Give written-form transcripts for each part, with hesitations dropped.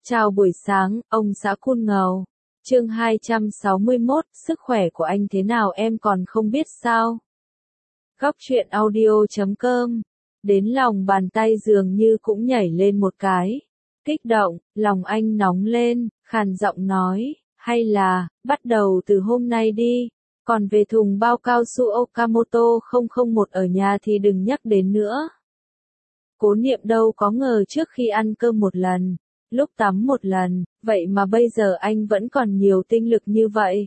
Chào buổi sáng, ông xã Kun Ngầu. Chương 261, sức khỏe của anh thế nào em còn không biết sao? Góc truyện audio.com. Đến lòng bàn tay dường như cũng nhảy lên một cái. Kích động, lòng anh nóng lên, khàn giọng nói, hay là, bắt đầu từ hôm nay đi. Còn về thùng bao cao su Okamoto 001 ở nhà thì đừng nhắc đến nữa. Cố Niệm đâu có ngờ trước khi ăn cơm một lần, lúc tắm một lần, vậy mà bây giờ anh vẫn còn nhiều tinh lực như vậy.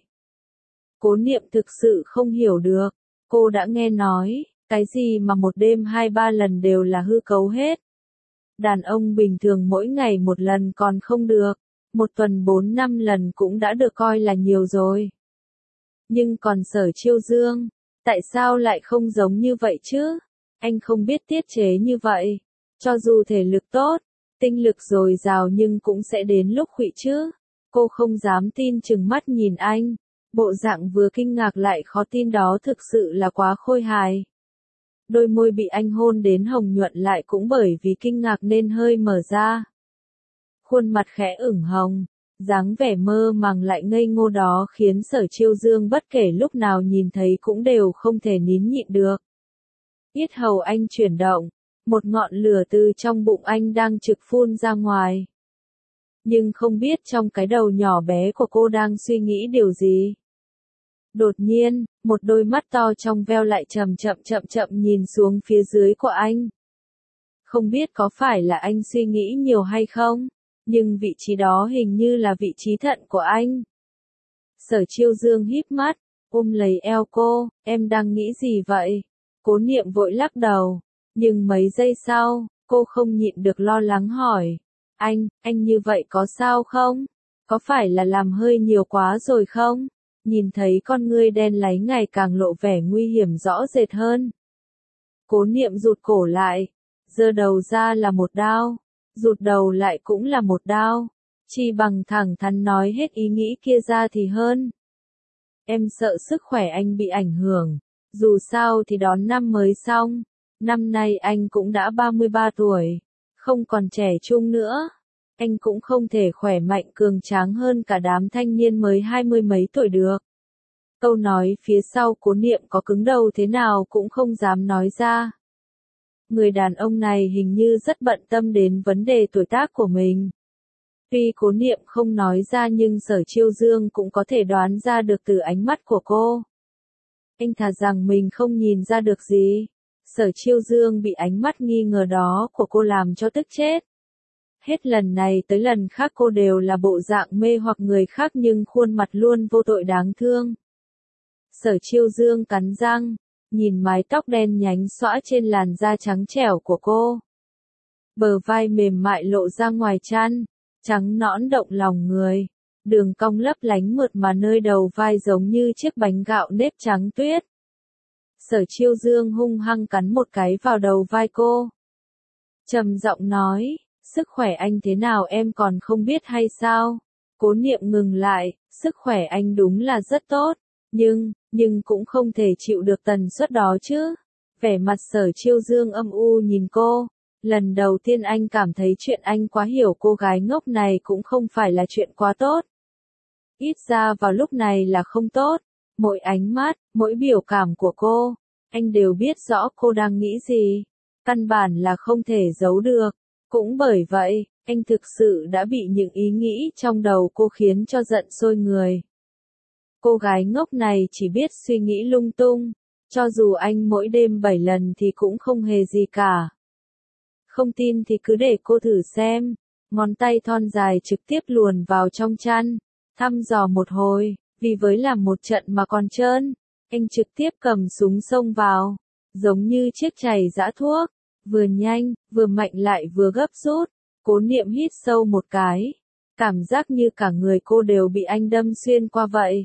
Cố Niệm thực sự không hiểu được, cô đã nghe nói, cái gì mà một đêm 2-3 lần đều là hư cấu hết. Đàn ông bình thường mỗi ngày một lần còn không được, một tuần 4-5 lần cũng đã được coi là nhiều rồi. Nhưng còn Sở Chiêu Dương, tại sao lại không giống như vậy chứ? Anh không biết tiết chế như vậy. Cho dù thể lực tốt, tinh lực dồi dào nhưng cũng sẽ đến lúc khuỵu chứ. Cô không dám tin chừng mắt nhìn anh. Bộ dạng vừa kinh ngạc lại khó tin đó thực sự là quá khôi hài. Đôi môi bị anh hôn đến hồng nhuận lại cũng bởi vì kinh ngạc nên hơi mở ra. Khuôn mặt khẽ ửng hồng, dáng vẻ mơ màng lại ngây ngô đó khiến Sở Chiêu Dương bất kể lúc nào nhìn thấy cũng đều không thể nín nhịn được. Yết hầu anh chuyển động, một ngọn lửa từ trong bụng anh đang trực phun ra ngoài. Nhưng không biết trong cái đầu nhỏ bé của cô đang suy nghĩ điều gì. Đột nhiên, một đôi mắt to trong veo lại chậm chậm nhìn xuống phía dưới của anh. Không biết có phải là anh suy nghĩ nhiều hay không, nhưng vị trí đó hình như là vị trí thận của anh. Sở Chiêu Dương híp mắt, ôm lấy eo cô, em đang nghĩ gì vậy? Cố Niệm vội lắc đầu. Nhưng mấy giây sau, cô không nhịn được lo lắng hỏi. Anh như vậy có sao không? Có phải là làm hơi nhiều quá rồi không? Nhìn thấy con ngươi đen láy ngày càng lộ vẻ nguy hiểm rõ rệt hơn. Cố Niệm rụt cổ lại, giơ đầu ra là một đao, rụt đầu lại cũng là một đao. Chi bằng thẳng thắn nói hết ý nghĩ kia ra thì hơn. Em sợ sức khỏe anh bị ảnh hưởng, dù sao thì đón năm mới xong. Năm nay anh cũng đã 33 tuổi, không còn trẻ trung nữa. Anh cũng không thể khỏe mạnh cường tráng hơn cả đám thanh niên mới 20 mấy tuổi được. Câu nói phía sau Cố Niệm có cứng đầu thế nào cũng không dám nói ra. Người đàn ông này hình như rất bận tâm đến vấn đề tuổi tác của mình. Tuy Cố Niệm không nói ra nhưng Sở Chiêu Dương cũng có thể đoán ra được từ ánh mắt của cô. Anh thà rằng mình không nhìn ra được gì. Sở Chiêu Dương bị ánh mắt nghi ngờ đó của cô làm cho tức chết. Hết lần này tới lần khác cô đều là bộ dạng mê hoặc người khác nhưng khuôn mặt luôn vô tội đáng thương. Sở Chiêu Dương cắn răng, nhìn mái tóc đen nhánh xõa trên làn da trắng trẻo của cô. Bờ vai mềm mại lộ ra ngoài chăn, trắng nõn động lòng người. Đường cong lấp lánh mượt mà nơi đầu vai giống như chiếc bánh gạo nếp trắng tuyết. Sở Chiêu Dương hung hăng cắn một cái vào đầu vai cô. Trầm giọng nói, sức khỏe anh thế nào em còn không biết hay sao? Cố Niệm ngừng lại, sức khỏe anh đúng là rất tốt, nhưng cũng không thể chịu được tần suất đó chứ. Vẻ mặt Sở Chiêu Dương âm u nhìn cô, lần đầu tiên anh cảm thấy chuyện anh quá hiểu cô gái ngốc này cũng không phải là chuyện quá tốt. Ít ra vào lúc này là không tốt. Mỗi ánh mắt, mỗi biểu cảm của cô, anh đều biết rõ cô đang nghĩ gì. Căn bản là không thể giấu được. Cũng bởi vậy, anh thực sự đã bị những ý nghĩ trong đầu cô khiến cho giận sôi người. Cô gái ngốc này chỉ biết suy nghĩ lung tung. Cho dù anh mỗi đêm 7 lần thì cũng không hề gì cả. Không tin thì cứ để cô thử xem. Ngón tay thon dài trực tiếp luồn vào trong chăn, thăm dò một hồi. Vì với làm một trận mà còn trơn, anh trực tiếp cầm súng xông vào, giống như chiếc chày giã thuốc, vừa nhanh, vừa mạnh lại vừa gấp rút. Cố Niệm hít sâu một cái, cảm giác như cả người cô đều bị anh đâm xuyên qua vậy.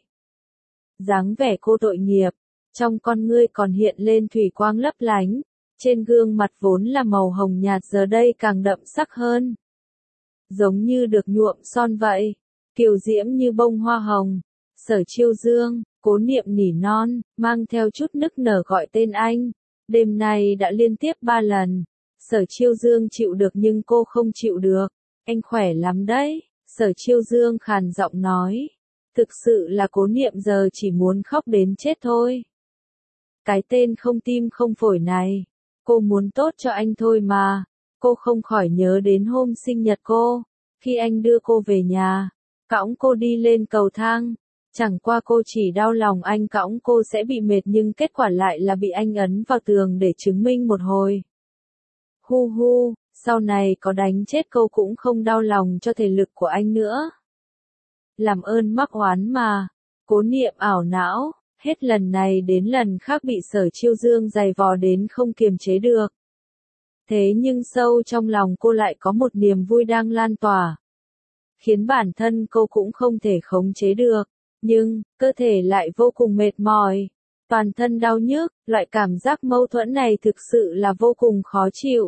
Dáng vẻ cô tội nghiệp, trong con ngươi còn hiện lên thủy quang lấp lánh, trên gương mặt vốn là màu hồng nhạt giờ đây càng đậm sắc hơn. Giống như được nhuộm son vậy, kiều diễm như bông hoa hồng. Sở Chiêu Dương, Cố Niệm nỉ non, mang theo chút nức nở gọi tên anh. Đêm nay đã liên tiếp 3 lần. Sở Chiêu Dương chịu được nhưng cô không chịu được. Anh khỏe lắm đấy, Sở Chiêu Dương khàn giọng nói. Thực sự là Cố Niệm giờ chỉ muốn khóc đến chết thôi. Cái tên không tim không phổi này, cô muốn tốt cho anh thôi mà. Cô không khỏi nhớ đến hôm sinh nhật cô, khi anh đưa cô về nhà, cõng cô đi lên cầu thang. Chẳng qua cô chỉ đau lòng anh cõng cô sẽ bị mệt nhưng kết quả lại là bị anh ấn vào tường để chứng minh một hồi. Hu hu, sau này có đánh chết cô cũng không đau lòng cho thể lực của anh nữa. Làm ơn mắc oán mà. Cố Niệm ảo não, hết lần này đến lần khác bị Sở Chiêu Dương giày vò đến không kiềm chế được. Thế nhưng sâu trong lòng cô lại có một niềm vui đang lan tỏa, khiến bản thân cô cũng không thể khống chế được, nhưng cơ thể lại vô cùng mệt mỏi, toàn thân đau nhức, loại cảm giác mâu thuẫn này thực sự là vô cùng khó chịu.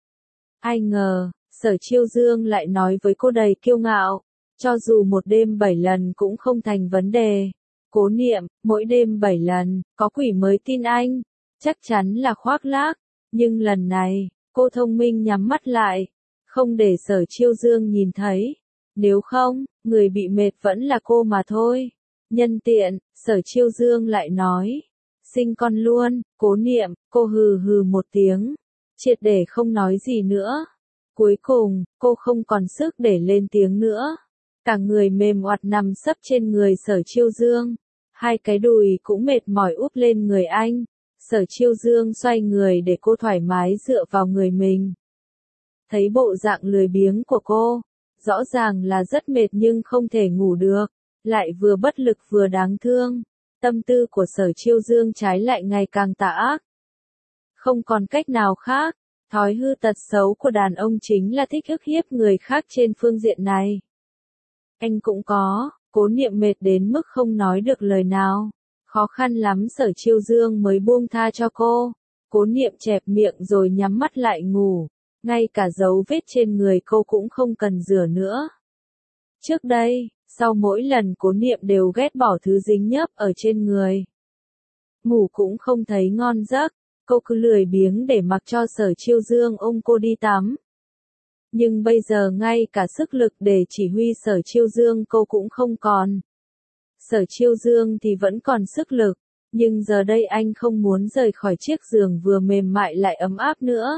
Ai ngờ, Sở Chiêu Dương lại nói với cô đầy kiêu ngạo, cho dù một đêm 7 lần cũng không thành vấn đề. Cố Niệm, mỗi đêm 7 lần, có quỷ mới tin anh, chắc chắn là khoác lác, nhưng lần này, cô thông minh nhắm mắt lại, không để Sở Chiêu Dương nhìn thấy. Nếu không, người bị mệt vẫn là cô mà thôi. Nhân tiện, Sở Chiêu Dương lại nói, sinh con luôn. Cố Niệm, cô hừ hừ một tiếng, triệt để không nói gì nữa. Cuối cùng, cô không còn sức để lên tiếng nữa. Cả người mềm oặt nằm sấp trên người Sở Chiêu Dương. Hai cái đùi cũng mệt mỏi úp lên người anh. Sở Chiêu Dương xoay người để cô thoải mái dựa vào người mình. Thấy bộ dạng lười biếng của cô, rõ ràng là rất mệt nhưng không thể ngủ được, lại vừa bất lực vừa đáng thương. Tâm tư của Sở Chiêu Dương trái lại ngày càng tà ác. Không còn cách nào khác, thói hư tật xấu của đàn ông chính là thích ức hiếp người khác trên phương diện này. Anh cũng có. Cố Niệm mệt đến mức không nói được lời nào. Khó khăn lắm Sở Chiêu Dương mới buông tha cho cô. Cố Niệm chẹp miệng rồi nhắm mắt lại ngủ. Ngay cả dấu vết trên người cô cũng không cần rửa nữa. Trước đây, sau mỗi lần Cố Niệm đều ghét bỏ thứ dính nhớp ở trên người. Ngủ cũng không thấy ngon giấc, cô cứ lười biếng để mặc cho Sở Chiêu Dương ôm cô đi tắm. Nhưng bây giờ ngay cả sức lực để chỉ huy Sở Chiêu Dương cô cũng không còn. Sở Chiêu Dương thì vẫn còn sức lực, nhưng giờ đây anh không muốn rời khỏi chiếc giường vừa mềm mại lại ấm áp nữa.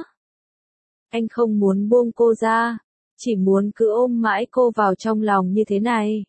Anh không muốn buông cô ra, chỉ muốn cứ ôm mãi cô vào trong lòng như thế này.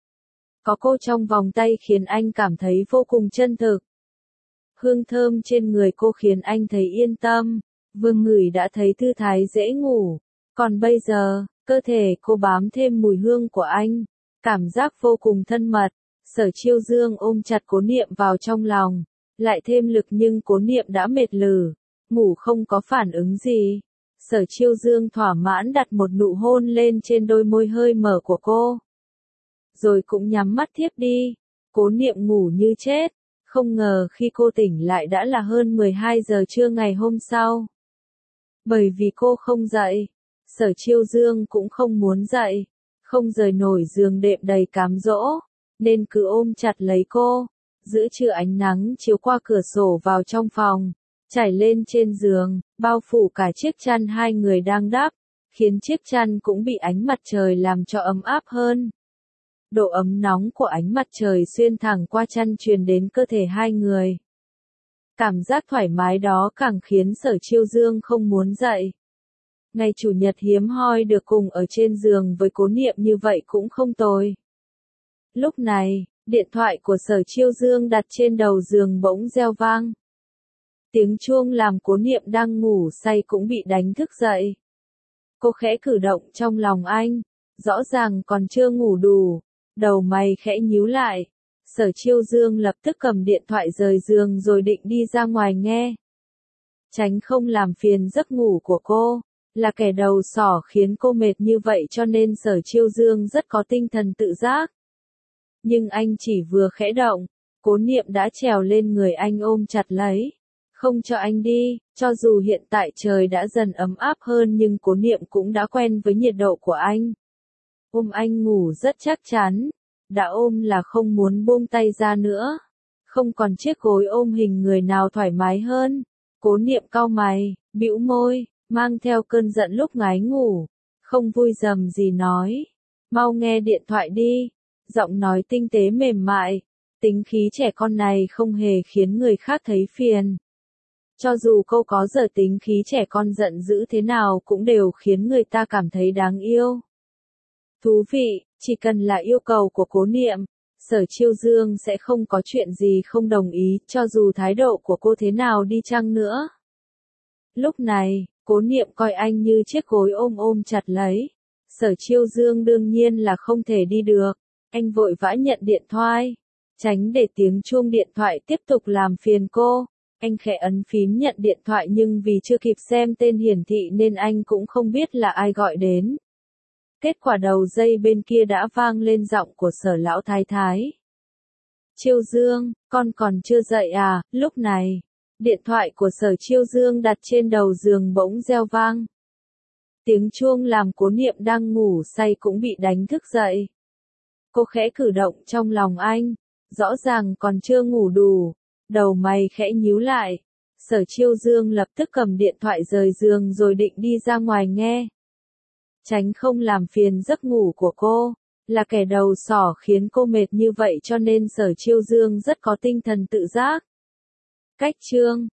Có cô trong vòng tay khiến anh cảm thấy vô cùng chân thực. Hương thơm trên người cô khiến anh thấy yên tâm, vừa ngửi đã thấy thư thái dễ ngủ. Còn bây giờ, cơ thể cô bám thêm mùi hương của anh, cảm giác vô cùng thân mật. Sở Chiêu Dương ôm chặt Cố Niệm vào trong lòng, lại thêm lực nhưng Cố Niệm đã mệt lử, ngủ không có phản ứng gì. Sở Chiêu Dương thỏa mãn đặt một nụ hôn lên trên đôi môi hơi mở của cô, rồi cũng nhắm mắt thiếp đi. Cố Niệm ngủ như chết, không ngờ khi cô tỉnh lại đã là hơn 12 giờ trưa ngày hôm sau. Bởi vì cô không dậy, Sở Chiêu Dương cũng không muốn dậy, không rời nổi giường đệm đầy cám dỗ, nên cứ ôm chặt lấy cô. Giữa trưa ánh nắng chiếu qua cửa sổ vào trong phòng, trải lên trên giường, bao phủ cả chiếc chăn hai người đang đắp, khiến chiếc chăn cũng bị ánh mặt trời làm cho ấm áp hơn. Độ ấm nóng của ánh mặt trời xuyên thẳng qua chăn truyền đến cơ thể hai người. Cảm giác thoải mái đó càng khiến Sở Chiêu Dương không muốn dậy. Ngày Chủ nhật hiếm hoi được cùng ở trên giường với Cố Niệm như vậy cũng không tồi. Lúc này, điện thoại của Sở Chiêu Dương đặt trên đầu giường bỗng reo vang. Tiếng chuông làm Cố Niệm đang ngủ say cũng bị đánh thức dậy. Cô khẽ cử động trong lòng anh, rõ ràng còn chưa ngủ đủ, đầu mày khẽ nhíu lại. Sở Chiêu Dương lập tức cầm điện thoại rời giường rồi định đi ra ngoài nghe. Tránh không làm phiền giấc ngủ của cô, là kẻ đầu sỏ khiến cô mệt như vậy cho nên Sở Chiêu Dương rất có tinh thần tự giác. Nhưng anh chỉ vừa khẽ động, Cố Niệm đã trèo lên người anh ôm chặt lấy, không cho anh đi. Cho dù hiện tại trời đã dần ấm áp hơn nhưng Cố Niệm cũng đã quen với nhiệt độ của anh. Ôm anh ngủ rất chắc chắn, đã ôm là không muốn buông tay ra nữa. Không còn chiếc gối ôm hình người nào thoải mái hơn. Cố Niệm cau mày, bĩu môi, mang theo cơn giận lúc ngái ngủ. không vui dầm gì nói. Mau nghe điện thoại đi. Giọng nói tinh tế mềm mại. Tính khí trẻ con này không hề khiến người khác thấy phiền. Cho dù cô có giờ tính khí trẻ con giận dữ thế nào cũng đều khiến người ta cảm thấy đáng yêu. Thú vị, chỉ cần là yêu cầu của Cố Niệm, Sở Chiêu Dương sẽ không có chuyện gì không đồng ý, cho dù thái độ của cô thế nào đi chăng nữa. Lúc này, Cố Niệm coi anh như chiếc gối ôm chặt lấy. Sở Chiêu Dương đương nhiên là không thể đi được. Anh vội vã nhận điện thoại, tránh để tiếng chuông điện thoại tiếp tục làm phiền cô. Anh khẽ ấn phím nhận điện thoại nhưng vì chưa kịp xem tên hiển thị nên anh cũng không biết là ai gọi đến. Kết quả đầu dây bên kia đã vang lên giọng của Sở lão thái thái. Chiêu Dương, con còn chưa dậy à? Lúc này, điện thoại của Sở Chiêu Dương đặt trên đầu giường bỗng reo vang. Tiếng chuông làm Cố Niệm đang ngủ say cũng bị đánh thức dậy. Cô khẽ cử động trong lòng anh, rõ ràng còn chưa ngủ đủ, đầu mày khẽ nhíu lại. Sở Chiêu Dương lập tức cầm điện thoại rời giường rồi định đi ra ngoài nghe. Tránh không làm phiền giấc ngủ của cô, là kẻ đầu sỏ khiến cô mệt như vậy cho nên Sở Chiêu Dương rất có tinh thần tự giác. Cách chương